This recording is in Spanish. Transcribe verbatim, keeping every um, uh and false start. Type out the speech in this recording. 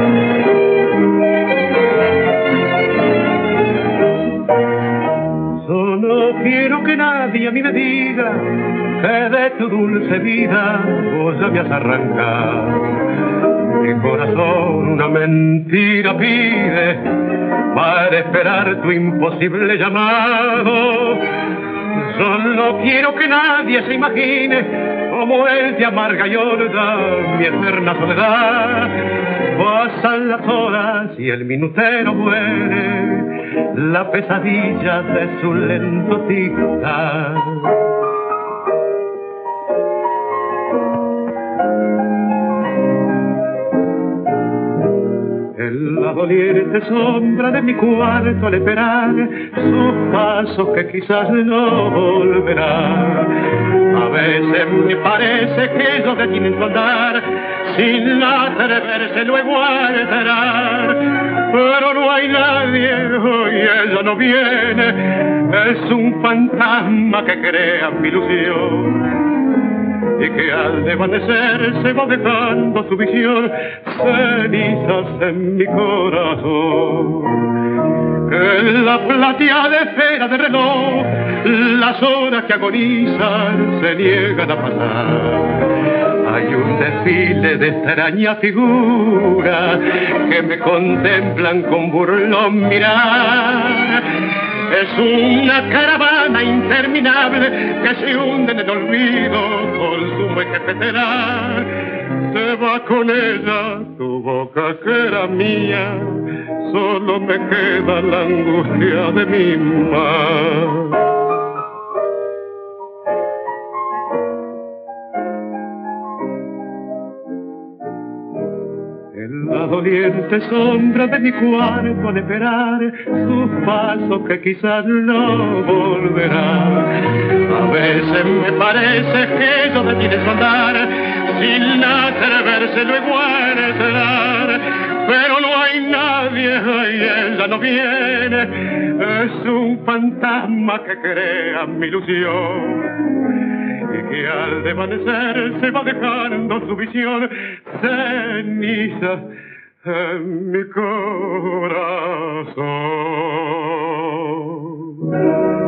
Solo quiero que nadie a mí me diga que de tu dulce vida vos ya me has arrancado. Mi corazón una mentira pide para esperar tu imposible llamado. Solo quiero que nadie se imagine como él de amarga y horda mi eterna soledad. Pasan las horas y el minutero muere, la pesadilla de su lento tic-tac. En la doliente sombra de mi cuarto al esperar su paso que quizás no volverá. A veces me parece que ellos detienen su andar sin atreverse luego a entrar. Pero no hay nadie, hoy ella no viene, es un fantasma que crea mi ilusión y que al desvanecer se va dejando su visión cenizas en mi corazón. En la plateada esfera de reloj las horas que agonizan se niegan a pasar. Hay un desfile de extraña figura que me contemplan con burlón mirar. Es una caravana interminable que se hunde en el olvido con su mequetera. Se va con ella tu boca que era mía, solo me queda la angustia de mi mar. En la doliente sombra de mi cuarto al esperar su paso que quizás no volverá. A veces me parece que ellos detienen su andar sin atreverse luego a entrar. Pero no hay nadie, y ella no viene, es un fantasma que crea mi ilusión y que al desvanecer se va dejando su visión cenizas en mi corazón.